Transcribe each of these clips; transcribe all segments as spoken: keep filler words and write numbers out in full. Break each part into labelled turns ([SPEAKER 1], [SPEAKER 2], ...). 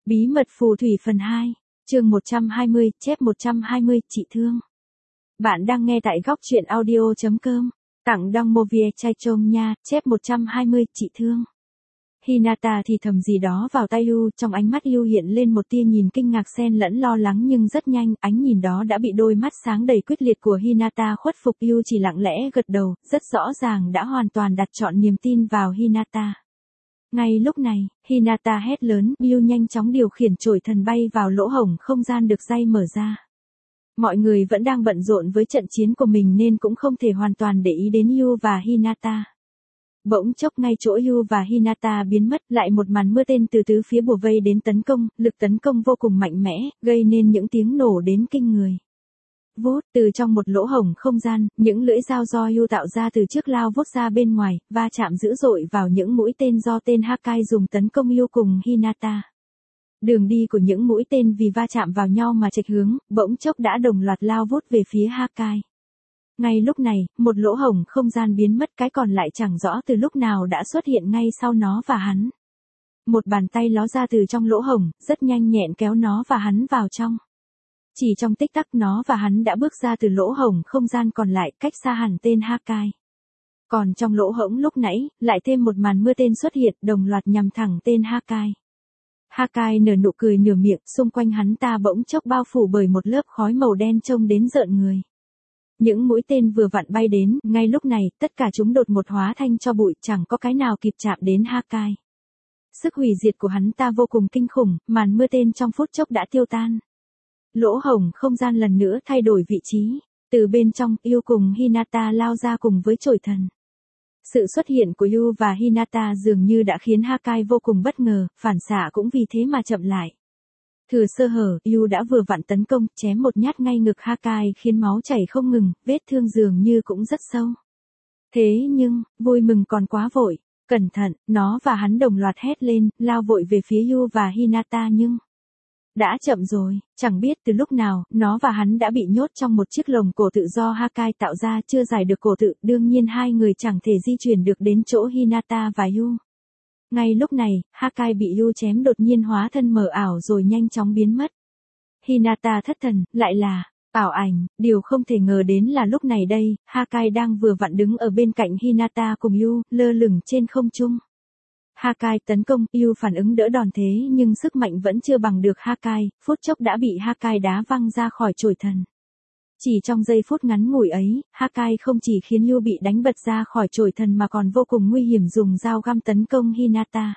[SPEAKER 1] Bí mật phù thủy phần hai, chương một trăm hai mươi, chép một trăm hai mươi, chị thương. Bạn đang nghe tại góc truyện audio chấm com, tặng đong movie chai trông nha, chép một trăm hai mươi, chị thương. Hinata thì thầm gì đó vào tai Yu, trong ánh mắt Yu hiện lên một tia nhìn kinh ngạc xen lẫn lo lắng nhưng rất nhanh, ánh nhìn đó đã bị đôi mắt sáng đầy quyết liệt của Hinata khuất phục. Yu chỉ lặng lẽ gật đầu, rất rõ ràng đã hoàn toàn đặt trọn niềm tin vào Hinata. Ngay lúc này, Hinata hét lớn, Yu nhanh chóng điều khiển chổi thần bay vào lỗ hổng không gian được dây mở ra. Mọi người vẫn đang bận rộn với trận chiến của mình nên cũng không thể hoàn toàn để ý đến Yu và Hinata. Bỗng chốc ngay chỗ Yu và Hinata biến mất, lại một màn mưa tên từ tứ phía bủa vây đến tấn công, lực tấn công vô cùng mạnh mẽ, gây nên những tiếng nổ đến kinh người. Vút, từ trong một lỗ hổng không gian, những lưỡi dao do Yu tạo ra từ trước lao vút ra bên ngoài, va chạm dữ dội vào những mũi tên do tên Hakai dùng tấn công Yu cùng Hinata. Đường đi của những mũi tên vì va chạm vào nhau mà chệch hướng, bỗng chốc đã đồng loạt lao vút về phía Hakai. Ngay lúc này, một lỗ hổng không gian biến mất, cái còn lại chẳng rõ từ lúc nào đã xuất hiện ngay sau nó và hắn. Một bàn tay ló ra từ trong lỗ hổng, rất nhanh nhẹn kéo nó và hắn vào trong. Chỉ trong tích tắc nó và hắn đã bước ra từ lỗ hổng không gian còn lại, cách xa hẳn tên Hakai. Còn trong lỗ hổng lúc nãy, lại thêm một màn mưa tên xuất hiện, đồng loạt nhằm thẳng tên Hakai. Hakai nở nụ cười nửa miệng, xung quanh hắn ta bỗng chốc bao phủ bởi một lớp khói màu đen trông đến rợn người. Những mũi tên vừa vặn bay đến, ngay lúc này, tất cả chúng đột một hóa thành tro bụi, chẳng có cái nào kịp chạm đến Hakai. Sức hủy diệt của hắn ta vô cùng kinh khủng, màn mưa tên trong phút chốc đã tiêu tan. Lỗ hổng không gian lần nữa thay đổi vị trí, từ bên trong, Yu cùng Hinata lao ra cùng với chổi thần. Sự xuất hiện của Yu và Hinata dường như đã khiến Hakai vô cùng bất ngờ, phản xạ cũng vì thế mà chậm lại. Thừa sơ hở, Yu đã vừa vặn tấn công, chém một nhát ngay ngực Hakai khiến máu chảy không ngừng, vết thương dường như cũng rất sâu. Thế nhưng, vui mừng còn quá vội, cẩn thận, nó và hắn đồng loạt hét lên, lao vội về phía Yu và Hinata nhưng... đã chậm rồi, chẳng biết từ lúc nào, nó và hắn đã bị nhốt trong một chiếc lồng cổ tự do Hakai tạo ra, chưa giải được cổ tự, đương nhiên hai người chẳng thể di chuyển được đến chỗ Hinata và Yu. Ngay lúc này, Hakai bị Yu chém đột nhiên hóa thân mờ ảo rồi nhanh chóng biến mất. Hinata thất thần, lại là ảo ảnh, điều không thể ngờ đến là lúc này đây, Hakai đang vừa vặn đứng ở bên cạnh Hinata cùng Yu, lơ lửng trên không trung. Hakai tấn công, Yu phản ứng đỡ đòn thế nhưng sức mạnh vẫn chưa bằng được Hakai, phút chốc đã bị Hakai đá văng ra khỏi chổi thần. Chỉ trong giây phút ngắn ngủi ấy, Hakai không chỉ khiến Yu bị đánh bật ra khỏi chổi thần mà còn vô cùng nguy hiểm dùng dao găm tấn công Hinata.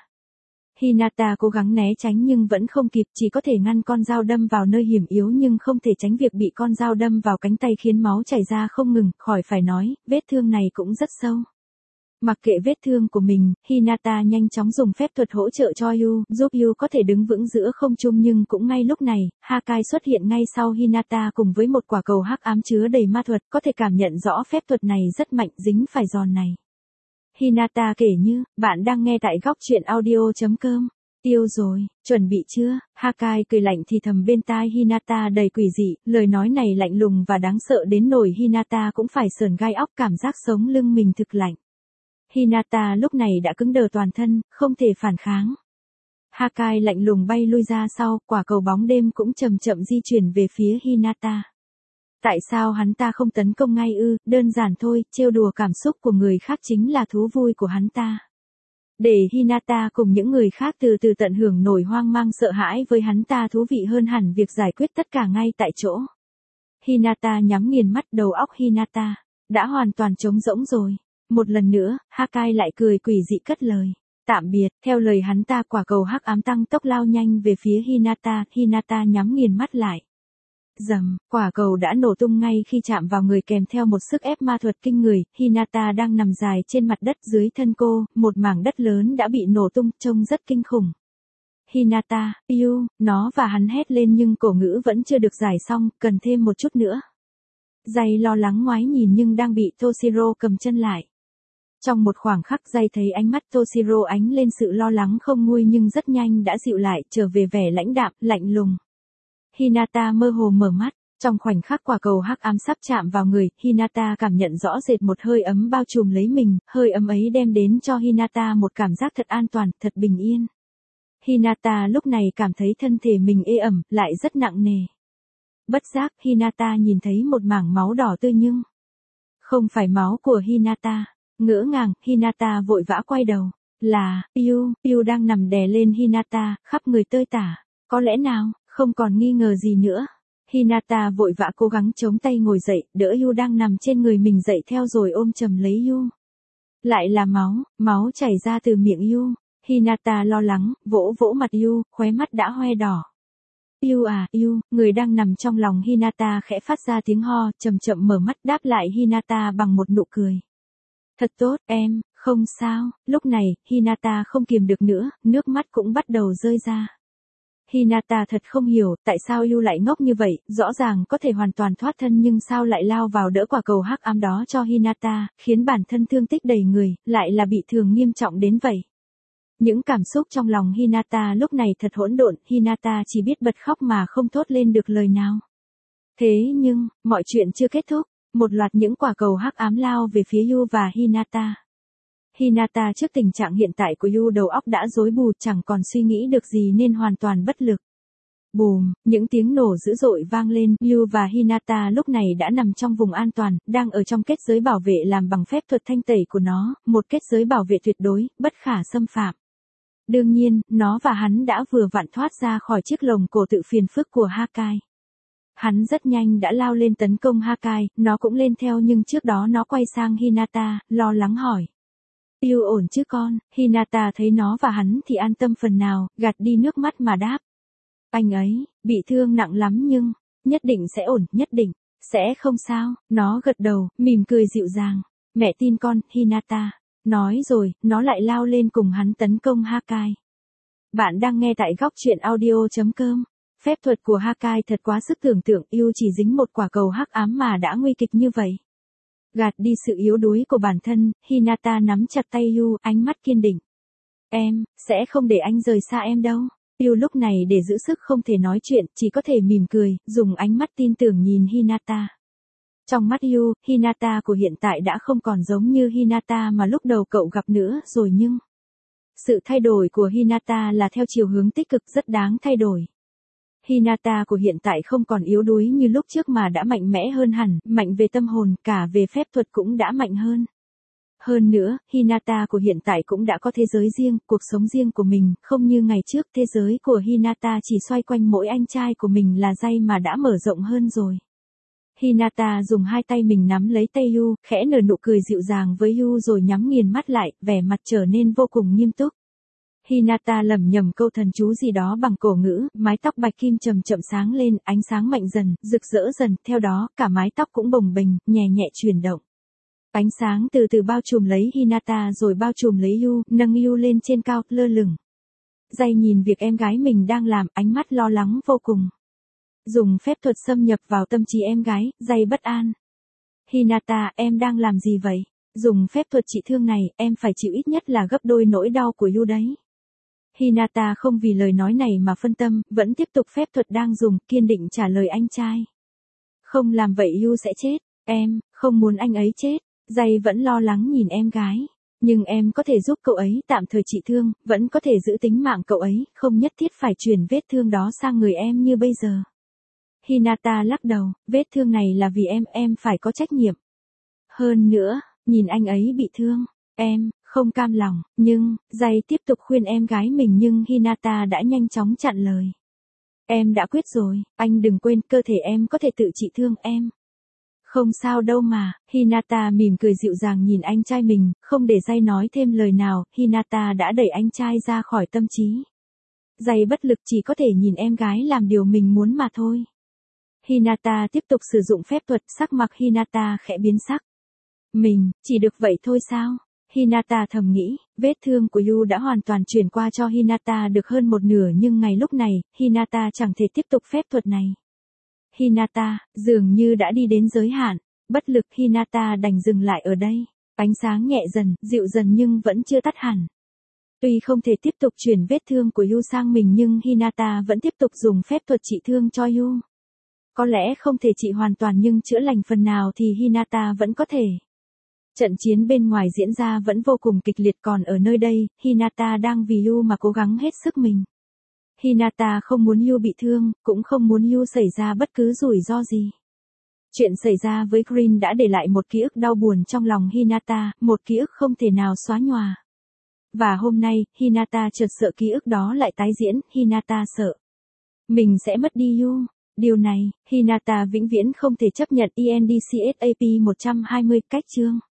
[SPEAKER 1] Hinata cố gắng né tránh nhưng vẫn không kịp, chỉ có thể ngăn con dao đâm vào nơi hiểm yếu nhưng không thể tránh việc bị con dao đâm vào cánh tay khiến máu chảy ra không ngừng, khỏi phải nói, vết thương này cũng rất sâu. Mặc kệ vết thương của mình, Hinata nhanh chóng dùng phép thuật hỗ trợ cho Yu, giúp Yu có thể đứng vững giữa không trung nhưng cũng ngay lúc này, Hakai xuất hiện ngay sau Hinata cùng với một quả cầu hắc ám chứa đầy ma thuật, có thể cảm nhận rõ phép thuật này rất mạnh, dính phải giòn này. Hinata kể như, bạn đang nghe tại góc truyện audio chấm com. Tiêu rồi, chuẩn bị chưa? Hakai cười lạnh thì thầm bên tai Hinata đầy quỷ dị, lời nói này lạnh lùng và đáng sợ đến nỗi Hinata cũng phải sởn gai óc, cảm giác sống lưng mình thực lạnh. Hinata lúc này đã cứng đờ toàn thân, không thể phản kháng. Hakai lạnh lùng bay lui ra sau, quả cầu bóng đêm cũng chậm chậm di chuyển về phía Hinata. Tại sao hắn ta không tấn công ngay ư? Đơn giản thôi, trêu đùa cảm xúc của người khác chính là thú vui của hắn ta. Để Hinata cùng những người khác từ từ tận hưởng nỗi hoang mang sợ hãi với hắn ta thú vị hơn hẳn việc giải quyết tất cả ngay tại chỗ. Hinata nhắm nghiền mắt, đầu óc Hinata đã hoàn toàn trống rỗng rồi. Một lần nữa, Hakai lại cười quỷ dị cất lời. Tạm biệt, theo lời hắn ta quả cầu hắc ám tăng tốc lao nhanh về phía Hinata, Hinata nhắm nghiền mắt lại. Dầm, quả cầu đã nổ tung ngay khi chạm vào người kèm theo một sức ép ma thuật kinh người, Hinata đang nằm dài trên mặt đất dưới thân cô, một mảng đất lớn đã bị nổ tung, trông rất kinh khủng. Hinata, Yu, nó và hắn hét lên nhưng cổ ngữ vẫn chưa được giải xong, cần thêm một chút nữa. Dây lo lắng ngoái nhìn nhưng đang bị Toshiro cầm chân lại. Trong một khoảng khắc Dây thấy ánh mắt Toshiro ánh lên sự lo lắng không nguôi nhưng rất nhanh đã dịu lại, trở về vẻ lãnh đạm, lạnh lùng. Hinata mơ hồ mở mắt, trong khoảnh khắc quả cầu hắc ám sắp chạm vào người, Hinata cảm nhận rõ rệt một hơi ấm bao trùm lấy mình, hơi ấm ấy đem đến cho Hinata một cảm giác thật an toàn, thật bình yên. Hinata lúc này cảm thấy thân thể mình ê ẩm, lại rất nặng nề. Bất giác, Hinata nhìn thấy một mảng máu đỏ tươi nhưng không phải máu của Hinata. Ngỡ ngàng, Hinata vội vã quay đầu. Là, Yu, Yu đang nằm đè lên Hinata, khắp người tơi tả. Có lẽ nào, không còn nghi ngờ gì nữa. Hinata vội vã cố gắng chống tay ngồi dậy, đỡ Yu đang nằm trên người mình dậy theo rồi ôm chầm lấy Yu. Lại là máu, máu chảy ra từ miệng Yu. Hinata lo lắng, vỗ vỗ mặt Yu, khóe mắt đã hoe đỏ. Yu à, Yu, người đang nằm trong lòng Hinata khẽ phát ra tiếng ho, chậm chậm mở mắt đáp lại Hinata bằng một nụ cười. Thật tốt, em, không sao. Lúc này, Hinata không kiềm được nữa, nước mắt cũng bắt đầu rơi ra. Hinata thật không hiểu, tại sao Yu lại ngốc như vậy, rõ ràng có thể hoàn toàn thoát thân nhưng sao lại lao vào đỡ quả cầu hắc ám đó cho Hinata, khiến bản thân thương tích đầy người, lại là bị thương nghiêm trọng đến vậy. Những cảm xúc trong lòng Hinata lúc này thật hỗn độn, Hinata chỉ biết bật khóc mà không thốt lên được lời nào. Thế nhưng, mọi chuyện chưa kết thúc, một loạt những quả cầu hắc ám lao về phía Yu và Hinata. Hinata trước tình trạng hiện tại của Yu đầu óc đã rối bù, chẳng còn suy nghĩ được gì nên hoàn toàn bất lực. Bùm, những tiếng nổ dữ dội vang lên, Yu và Hinata lúc này đã nằm trong vùng an toàn, đang ở trong kết giới bảo vệ làm bằng phép thuật thanh tẩy của nó, một kết giới bảo vệ tuyệt đối, bất khả xâm phạm. Đương nhiên, nó và hắn đã vừa vặn thoát ra khỏi chiếc lồng cổ tự phiền phức của Hakai. Hắn rất nhanh đã lao lên tấn công Hakai, nó cũng lên theo nhưng trước đó nó quay sang Hinata, lo lắng hỏi. Yu ổn chứ con? Hinata thấy nó và hắn thì an tâm phần nào, gạt đi nước mắt mà đáp. Anh ấy, bị thương nặng lắm nhưng, nhất định sẽ ổn, nhất định, sẽ không sao. Nó gật đầu, mỉm cười dịu dàng. Mẹ tin con, Hinata. Nói rồi, nó lại lao lên cùng hắn tấn công Hakai. Bạn đang nghe tại góc truyện audio chấm com. Phép thuật của Hakai thật quá sức tưởng tượng, Yu chỉ dính một quả cầu hắc ám mà đã nguy kịch như vậy. Gạt đi sự yếu đuối của bản thân, Hinata nắm chặt tay Yu, ánh mắt kiên định. Em, sẽ không để anh rời xa em đâu. Yu lúc này để giữ sức không thể nói chuyện, chỉ có thể mỉm cười, dùng ánh mắt tin tưởng nhìn Hinata. Trong mắt Yu, Hinata của hiện tại đã không còn giống như Hinata mà lúc đầu cậu gặp nữa rồi nhưng... Sự thay đổi của Hinata là theo chiều hướng tích cực, rất đáng thay đổi. Hinata của hiện tại không còn yếu đuối như lúc trước mà đã mạnh mẽ hơn hẳn, mạnh về tâm hồn, cả về phép thuật cũng đã mạnh hơn. Hơn nữa, Hinata của hiện tại cũng đã có thế giới riêng, cuộc sống riêng của mình, không như ngày trước thế giới của Hinata chỉ xoay quanh mỗi anh trai của mình là Jay mà đã mở rộng hơn rồi. Hinata dùng hai tay mình nắm lấy tay Yu, khẽ nở nụ cười dịu dàng với Yu rồi nhắm nghiền mắt lại, vẻ mặt trở nên vô cùng nghiêm túc. Hinata lẩm nhẩm câu thần chú gì đó bằng cổ ngữ, mái tóc bạch kim chậm chậm sáng lên, ánh sáng mạnh dần, rực rỡ dần, theo đó, cả mái tóc cũng bồng bềnh, nhẹ nhẹ chuyển động. Ánh sáng từ từ bao trùm lấy Hinata rồi bao trùm lấy Yu, nâng Yu lên trên cao, lơ lửng. Jay nhìn việc em gái mình đang làm, ánh mắt lo lắng vô cùng. Dùng phép thuật xâm nhập vào tâm trí em gái, Jay bất an. Hinata, em đang làm gì vậy? Dùng phép thuật trị thương này, em phải chịu ít nhất là gấp đôi nỗi đau của Yu đấy. Hinata không vì lời nói này mà phân tâm, vẫn tiếp tục phép thuật đang dùng, kiên định trả lời anh trai. Không làm vậy Yu sẽ chết, em, không muốn anh ấy chết. Jay vẫn lo lắng nhìn em gái. Nhưng em có thể giúp cậu ấy tạm thời trị thương, vẫn có thể giữ tính mạng cậu ấy, không nhất thiết phải chuyển vết thương đó sang người em như bây giờ. Hinata lắc đầu, vết thương này là vì em, em phải có trách nhiệm. Hơn nữa, nhìn anh ấy bị thương, em, không cam lòng, nhưng, Jay tiếp tục khuyên em gái mình nhưng Hinata đã nhanh chóng chặn lời. Em đã quyết rồi, anh đừng quên cơ thể em có thể tự trị thương em. Không sao đâu mà, Hinata mỉm cười dịu dàng nhìn anh trai mình, không để Jay nói thêm lời nào, Hinata đã đẩy anh trai ra khỏi tâm trí. Jay bất lực chỉ có thể nhìn em gái làm điều mình muốn mà thôi. Hinata tiếp tục sử dụng phép thuật, sắc mặt Hinata khẽ biến sắc. Mình, chỉ được vậy thôi sao? Hinata thầm nghĩ, vết thương của Yu đã hoàn toàn chuyển qua cho Hinata được hơn một nửa nhưng ngày lúc này, Hinata chẳng thể tiếp tục phép thuật này. Hinata, dường như đã đi đến giới hạn, bất lực Hinata đành dừng lại ở đây, ánh sáng nhẹ dần, dịu dần nhưng vẫn chưa tắt hẳn. Tuy không thể tiếp tục chuyển vết thương của Yu sang mình nhưng Hinata vẫn tiếp tục dùng phép thuật trị thương cho Yu. Có lẽ không thể trị hoàn toàn nhưng chữa lành phần nào thì Hinata vẫn có thể. Trận chiến bên ngoài diễn ra vẫn vô cùng kịch liệt còn ở nơi đây, Hinata đang vì Yu mà cố gắng hết sức mình. Hinata không muốn Yu bị thương, cũng không muốn Yu xảy ra bất cứ rủi ro gì. Chuyện xảy ra với Green đã để lại một ký ức đau buồn trong lòng Hinata, một ký ức không thể nào xóa nhòa. Và hôm nay, Hinata chợt sợ ký ức đó lại tái diễn, Hinata sợ mình sẽ mất đi Yu. Điều này, Hinata vĩnh viễn không thể chấp nhận. E N D C S A P một trăm hai mươi cách chương